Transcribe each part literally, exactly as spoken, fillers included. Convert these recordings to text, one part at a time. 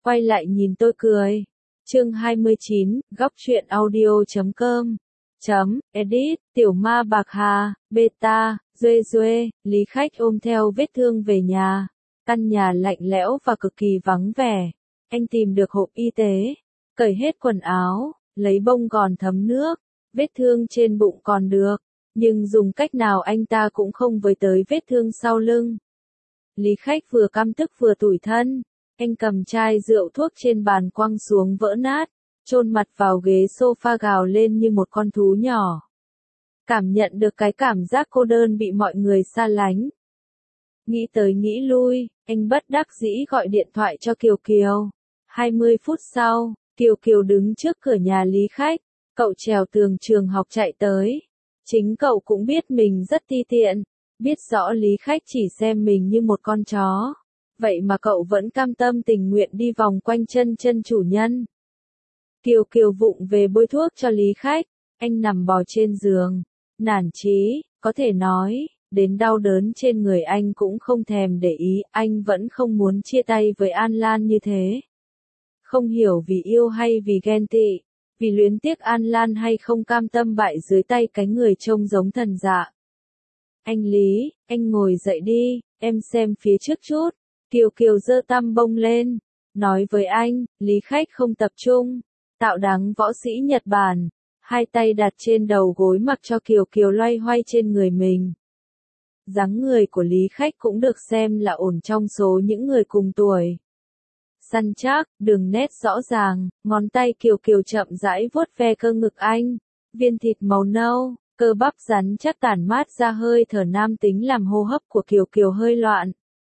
Quay lại nhìn tôi cười. Chương hai mươi chín, góc truyện audio chấm com. Chấm, edit, tiểu ma bạc hà, beta, duê duê, Lý Khách ôm theo vết thương về nhà. Căn nhà lạnh lẽo và cực kỳ vắng vẻ. Anh tìm được hộp y tế, cởi hết quần áo, lấy bông gòn thấm nước, vết thương trên bụng còn được, nhưng dùng cách nào anh ta cũng không với tới vết thương sau lưng. Lý Khách vừa căm tức vừa tủi thân, anh cầm chai rượu thuốc trên bàn quăng xuống vỡ nát, chôn mặt vào ghế sofa gào lên như một con thú nhỏ. Cảm nhận được cái cảm giác cô đơn bị mọi người xa lánh. Nghĩ tới nghĩ lui, anh bất đắc dĩ gọi điện thoại cho Kiều Kiều. hai mươi phút sau, Kiều Kiều đứng trước cửa nhà Lý Khách, cậu trèo tường trường học chạy tới. Chính cậu cũng biết mình rất ti tiện, biết rõ Lý Khách chỉ xem mình như một con chó. Vậy mà cậu vẫn cam tâm tình nguyện đi vòng quanh chân chân chủ nhân. Kiều Kiều vụng về bôi thuốc cho Lý Khách, anh nằm bò trên giường, nản chí, có thể nói, đến đau đớn trên người anh cũng không thèm để ý, anh vẫn không muốn chia tay với An Lan như thế. Không hiểu vì yêu hay vì ghen tị, vì luyến tiếc An Lan hay không cam tâm bại dưới tay cái người trông giống thần dạ. Anh Lý, anh ngồi dậy đi, em xem phía trước chút. Kiều Kiều giơ tăm bông lên, nói với anh. Lý Khách không tập trung, tạo dáng võ sĩ Nhật Bản, hai tay đặt trên đầu gối mặc cho Kiều Kiều loay hoay trên người mình. Dáng người của Lý Khách cũng được xem là ổn trong số những người cùng tuổi. Săn chắc, đường nét rõ ràng, ngón tay Kiều Kiều chậm rãi vuốt ve cơ ngực anh, viên thịt màu nâu, cơ bắp rắn chắc tản mát ra hơi thở nam tính làm hô hấp của Kiều Kiều hơi loạn.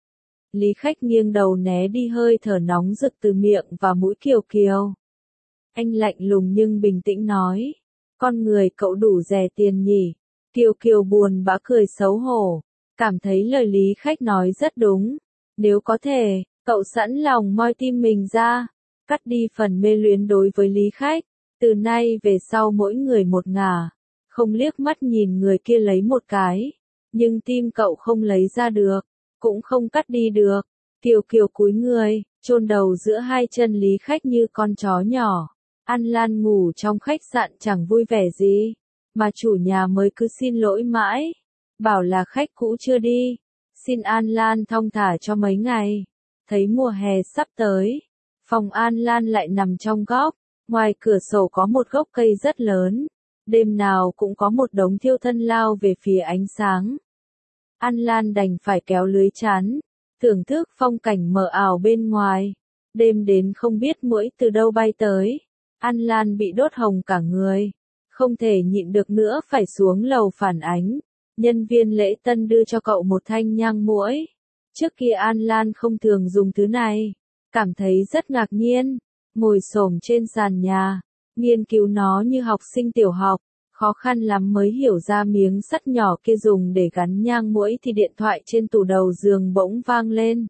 Lý Khách nghiêng đầu né đi hơi thở nóng rực từ miệng và mũi Kiều Kiều. Anh lạnh lùng nhưng bình tĩnh nói, con người cậu đủ rẻ tiền nhỉ. Kiều Kiều buồn bã cười xấu hổ, cảm thấy lời Lý Khách nói rất đúng. Nếu có thể, cậu sẵn lòng moi tim mình ra, cắt đi phần mê luyến đối với Lý Khách. Từ nay về sau mỗi người một ngả, không liếc mắt nhìn người kia lấy một cái. Nhưng tim cậu không lấy ra được, cũng không cắt đi được. Kiều Kiều cúi người, chôn đầu giữa hai chân Lý Khách như con chó nhỏ. An Lan ngủ trong khách sạn chẳng vui vẻ gì, mà chủ nhà mới cứ xin lỗi mãi, bảo là khách cũ chưa đi, xin An Lan thong thả cho mấy ngày. Thấy mùa hè sắp tới, phòng An Lan lại nằm trong góc, ngoài cửa sổ có một gốc cây rất lớn, đêm nào cũng có một đống thiêu thân lao về phía ánh sáng. An Lan đành phải kéo lưới chắn, thưởng thức phong cảnh mờ ảo bên ngoài. Đêm đến không biết muỗi từ đâu bay tới. An Lan bị đốt hồng cả người, không thể nhịn được nữa phải xuống lầu phản ánh. Nhân viên lễ tân đưa cho cậu một thanh nhang muỗi. Trước kia An Lan không thường dùng thứ này, cảm thấy rất ngạc nhiên, ngồi xổm trên sàn nhà, nghiên cứu nó như học sinh tiểu học. Khó khăn lắm mới hiểu ra miếng sắt nhỏ kia dùng để gắn nhang muỗi thì điện thoại trên tủ đầu giường bỗng vang lên.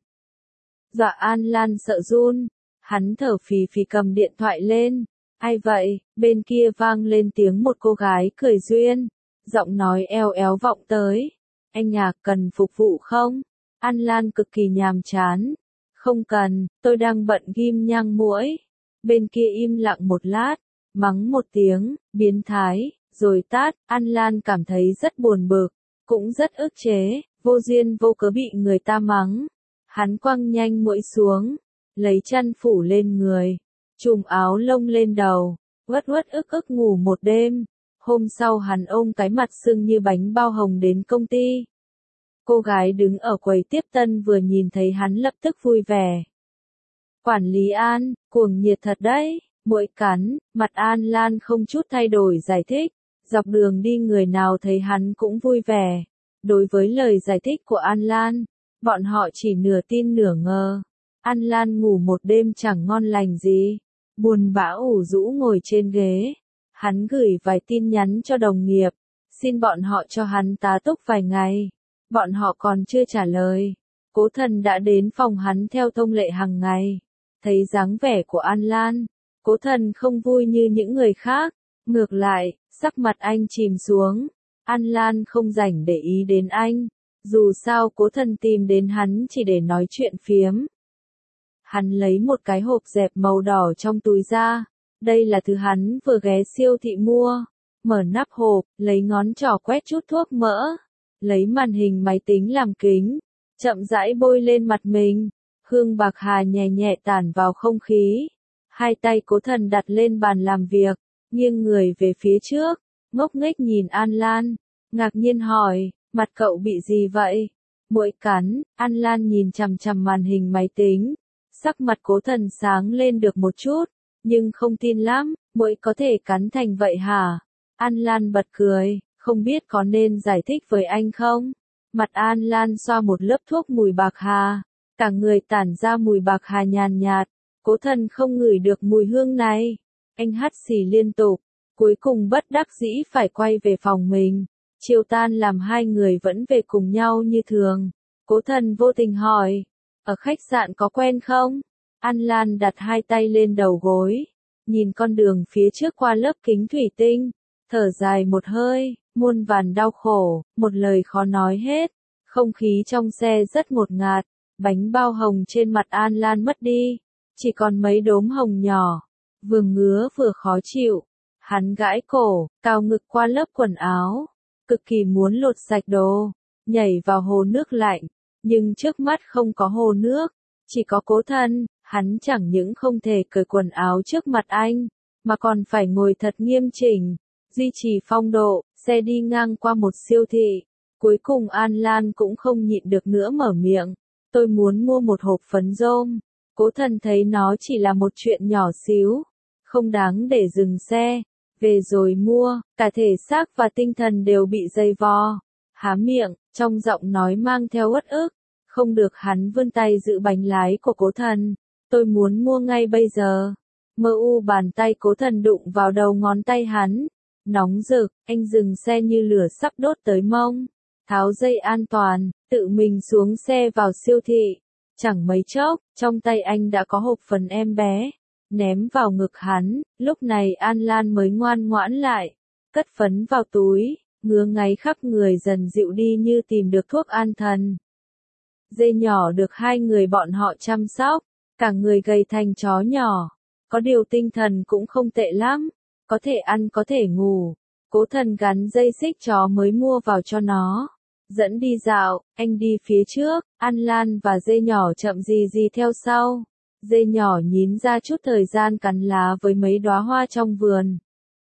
Dọa An Lan sợ run, hắn thở phì phì cầm điện thoại lên. Ai vậy? Bên kia vang lên tiếng một cô gái cười duyên, giọng nói eo éo vọng tới. Anh Nhạc cần phục vụ không? An Lan cực kỳ nhàm chán. Không cần, tôi đang bận ghim nhang muỗi. Bên kia im lặng một lát, mắng một tiếng, biến thái. Rồi tát. An Lan cảm thấy rất buồn bực, cũng rất ức chế, vô duyên vô cớ bị người ta mắng. Hắn quăng nhanh muỗi xuống, lấy chăn phủ lên người, trùm áo lông lên đầu, uất uất ức ức ngủ một đêm. Hôm sau hắn ôm cái mặt sưng như bánh bao hồng đến công ty. Cô gái đứng ở quầy tiếp tân vừa nhìn thấy hắn lập tức vui vẻ. Quản lý An, cuồng nhiệt thật đấy, muỗi cắn. Mặt An Lan không chút thay đổi giải thích. Dọc đường đi người nào thấy hắn cũng vui vẻ. Đối với lời giải thích của An Lan, bọn họ chỉ nửa tin nửa ngờ. An Lan ngủ một đêm chẳng ngon lành gì, buồn bã ủ rũ ngồi trên ghế. Hắn gửi vài tin nhắn cho đồng nghiệp, xin bọn họ cho hắn tá túc vài ngày. Bọn họ còn chưa trả lời. Cố Thần đã đến phòng hắn theo thông lệ hàng ngày. Thấy dáng vẻ của An Lan, Cố Thần không vui như những người khác. Ngược lại, sắc mặt anh chìm xuống. An Lan không rảnh để ý đến anh. Dù sao Cố Thần tìm đến hắn chỉ để nói chuyện phiếm. Hắn lấy một cái hộp dẹp màu đỏ trong túi ra. Đây là thứ hắn vừa ghé siêu thị mua. Mở nắp hộp, lấy ngón trỏ quét chút thuốc mỡ. Lấy màn hình máy tính làm kính. Chậm rãi bôi lên mặt mình. Hương bạc hà nhẹ nhẹ tản vào không khí. Hai tay Cố Thần đặt lên bàn làm việc. Nghiêng người về phía trước. Ngốc nghếch nhìn An Lan. Ngạc nhiên hỏi, mặt cậu bị gì vậy? Muỗi cắn. An Lan nhìn chằm chằm màn hình máy tính. Sắc mặt Cố Thần sáng lên được một chút. Nhưng không tin lắm, muỗi có thể cắn thành vậy hả? An Lan bật cười, không biết có nên giải thích với anh không? Mặt An Lan xoa một lớp thuốc mùi bạc hà. Cả người tản ra mùi bạc hà nhàn nhạt. Cố Thần không ngửi được mùi hương này. Anh hắt xì liên tục. Cuối cùng bất đắc dĩ phải quay về phòng mình. Chiều tan làm hai người vẫn về cùng nhau như thường. Cố Thần vô tình hỏi. Ở khách sạn có quen không? An Lan đặt hai tay lên đầu gối. Nhìn con đường phía trước qua lớp kính thủy tinh. Thở dài một hơi. Muôn vàn đau khổ. Một lời khó nói hết. Không khí trong xe rất ngột ngạt. Bánh bao hồng trên mặt An Lan mất đi. Chỉ còn mấy đốm hồng nhỏ. Vừa ngứa vừa khó chịu. Hắn gãi cổ, cào ngực qua lớp quần áo. Cực kỳ muốn lột sạch đồ. Nhảy vào hồ nước lạnh. Nhưng trước mắt không có hồ nước. Chỉ có Cố Thần. Hắn chẳng những không thể cởi quần áo trước mặt anh. Mà còn phải ngồi thật nghiêm chỉnh. Duy trì phong độ. Xe đi ngang qua một siêu thị. Cuối cùng An Lan cũng không nhịn được nữa mở miệng. Tôi muốn mua một hộp phấn rôm. Cố Thần thấy nó chỉ là một chuyện nhỏ xíu. Không đáng để dừng xe. Về rồi mua, cả thể xác và tinh thần đều bị dày vò. Há miệng, trong giọng nói mang theo uất ức. Không được, hắn vươn tay giữ bánh lái của Cố Thần. Tôi muốn mua ngay bây giờ. Mơ u bàn tay Cố Thần đụng vào đầu ngón tay hắn. Nóng rực, anh dừng xe như lửa sắp đốt tới mông. Tháo dây an toàn, tự mình xuống xe vào siêu thị. Chẳng mấy chốc, trong tay anh đã có hộp phần em bé. Ném vào ngực hắn, lúc này An Lan mới ngoan ngoãn lại. Cất phấn vào túi, ngứa ngáy khắp người dần dịu đi như tìm được thuốc an thần. Dê nhỏ được hai người bọn họ chăm sóc, cả người gầy thành chó nhỏ. Có điều tinh thần cũng không tệ lắm, có thể ăn có thể ngủ. Cố Thần gắn dây xích chó mới mua vào cho nó. Dẫn đi dạo, anh đi phía trước, An Lan và dê nhỏ chậm gì gì theo sau. Dê nhỏ nhín ra chút thời gian cắn lá với mấy đóa hoa trong vườn.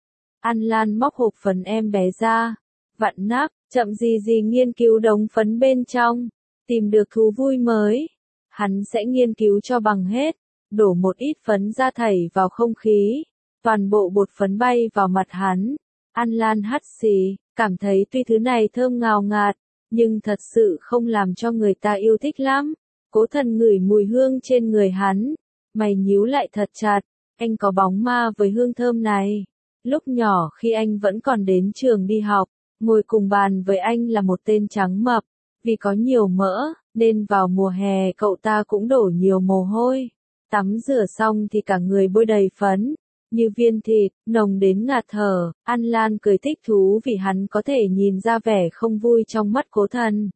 An Lan móc hộp phấn em bé ra, vặn nắp, chậm gì gì nghiên cứu đống phấn bên trong, tìm được thú vui mới. Hắn sẽ nghiên cứu cho bằng hết, đổ một ít phấn ra thảy vào không khí, toàn bộ bột phấn bay vào mặt hắn. An Lan hắt xì, cảm thấy tuy thứ này thơm ngào ngạt, nhưng thật sự không làm cho người ta yêu thích lắm. Cố Thần ngửi mùi hương trên người hắn, mày nhíu lại thật chặt, anh có bóng ma với hương thơm này. Lúc nhỏ khi anh vẫn còn đến trường đi học, ngồi cùng bàn với anh là một tên trắng mập, vì có nhiều mỡ, nên vào mùa hè cậu ta cũng đổ nhiều mồ hôi. Tắm rửa xong thì cả người bôi đầy phấn, như viên thịt, nồng đến ngạt thở. An Lan cười thích thú vì hắn có thể nhìn ra vẻ không vui trong mắt Cố Thần.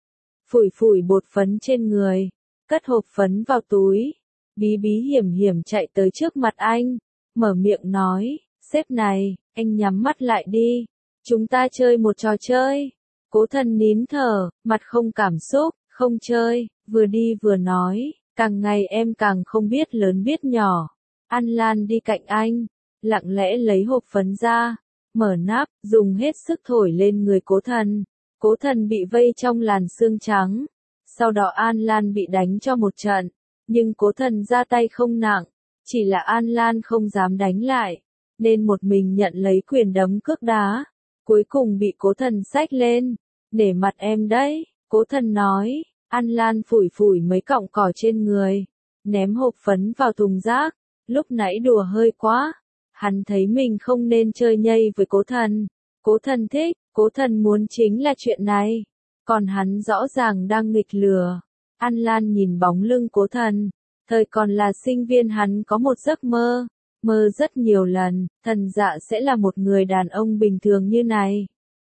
Phủi phủi bột phấn trên người, cất hộp phấn vào túi, bí bí hiểm hiểm chạy tới trước mặt anh, mở miệng nói, sếp này, anh nhắm mắt lại đi, chúng ta chơi một trò chơi. Cố Thần nín thở, mặt không cảm xúc, không chơi, vừa đi vừa nói, càng ngày em càng không biết lớn biết nhỏ. An Lan đi cạnh anh, lặng lẽ lấy hộp phấn ra, mở nắp, dùng hết sức thổi lên người Cố Thần. Cố Thần bị vây trong làn sương trắng. Sau đó An Lan bị đánh cho một trận. Nhưng Cố Thần ra tay không nặng. Chỉ là An Lan không dám đánh lại. Nên một mình nhận lấy quyền đấm cước đá. Cuối cùng bị Cố Thần xách lên. Nể mặt em đấy, Cố Thần nói. An Lan phủi phủi mấy cọng cỏ trên người. Ném hộp phấn vào thùng rác. Lúc nãy đùa hơi quá. Hắn thấy mình không nên chơi nhây với Cố Thần. Cố Thần thích, Cố Thần muốn chính là chuyện này. Còn hắn rõ ràng đang nghịch lừa. An Lan nhìn bóng lưng Cố Thần. Thời còn là sinh viên hắn có một giấc mơ. Mơ rất nhiều lần, thần dạ sẽ là một người đàn ông bình thường như này.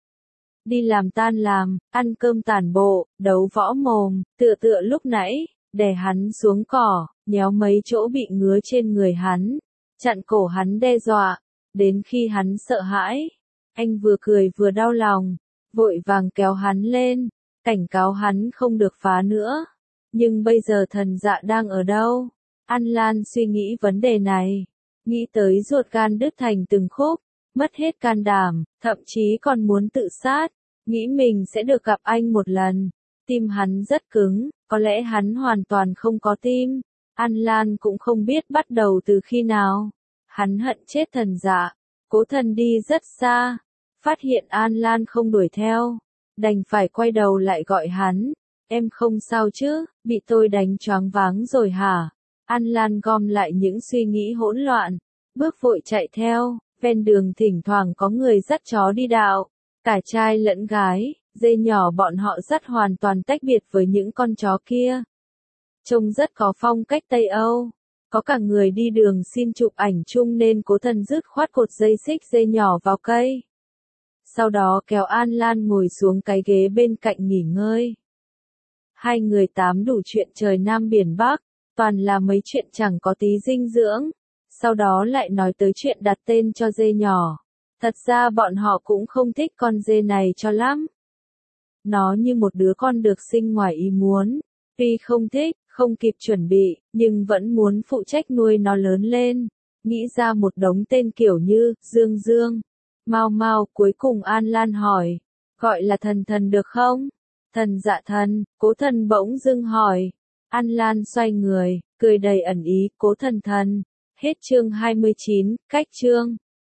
Đi làm tan làm, ăn cơm tản bộ, đấu võ mồm, tựa tựa lúc nãy, đè hắn xuống cỏ, nhéo mấy chỗ bị ngứa trên người hắn, chặn cổ hắn đe dọa, đến khi hắn sợ hãi. Anh vừa cười vừa đau lòng, vội vàng kéo hắn lên, cảnh cáo hắn không được phá nữa. Nhưng bây giờ Thần Dạ đang ở đâu? An Lan suy nghĩ vấn đề này, nghĩ tới ruột gan đứt thành từng khúc, mất hết can đảm, thậm chí còn muốn tự sát, nghĩ mình sẽ được gặp anh một lần. Tim hắn rất cứng, có lẽ hắn hoàn toàn không có tim. An Lan cũng không biết bắt đầu từ khi nào. Hắn hận chết Thần Dạ. Cố Thần đi rất xa, phát hiện An Lan không đuổi theo, đành phải quay đầu lại gọi hắn. Em không sao chứ, bị tôi đánh choáng váng rồi hả? An Lan gom lại những suy nghĩ hỗn loạn, bước vội chạy theo. Ven đường thỉnh thoảng có người dắt chó đi dạo, cả trai lẫn gái, dê nhỏ bọn họ dắt hoàn toàn tách biệt với những con chó kia. Trông rất có phong cách Tây Âu. Có cả người đi đường xin chụp ảnh chung nên Cố Thần dứt khoát cột dây xích dê nhỏ vào cây. Sau đó kéo An Lan ngồi xuống cái ghế bên cạnh nghỉ ngơi. Hai người tám đủ chuyện trời Nam biển Bắc, toàn là mấy chuyện chẳng có tí dinh dưỡng. Sau đó lại nói tới chuyện đặt tên cho dê nhỏ. Thật ra bọn họ cũng không thích con dê này cho lắm. Nó như một đứa con được sinh ngoài ý muốn. Tuy không thích, không kịp chuẩn bị, nhưng vẫn muốn phụ trách nuôi nó lớn lên. Nghĩ ra một đống tên kiểu như Dương Dương, Mau Mau. Cuối cùng An Lan hỏi, gọi là Thần Thần được không? Thần Dạ Thần. Cố Thần bỗng dưng hỏi. An Lan xoay người, cười đầy ẩn ý. Cố Thần Thần. Hết chương hai mươi chín, cách chương.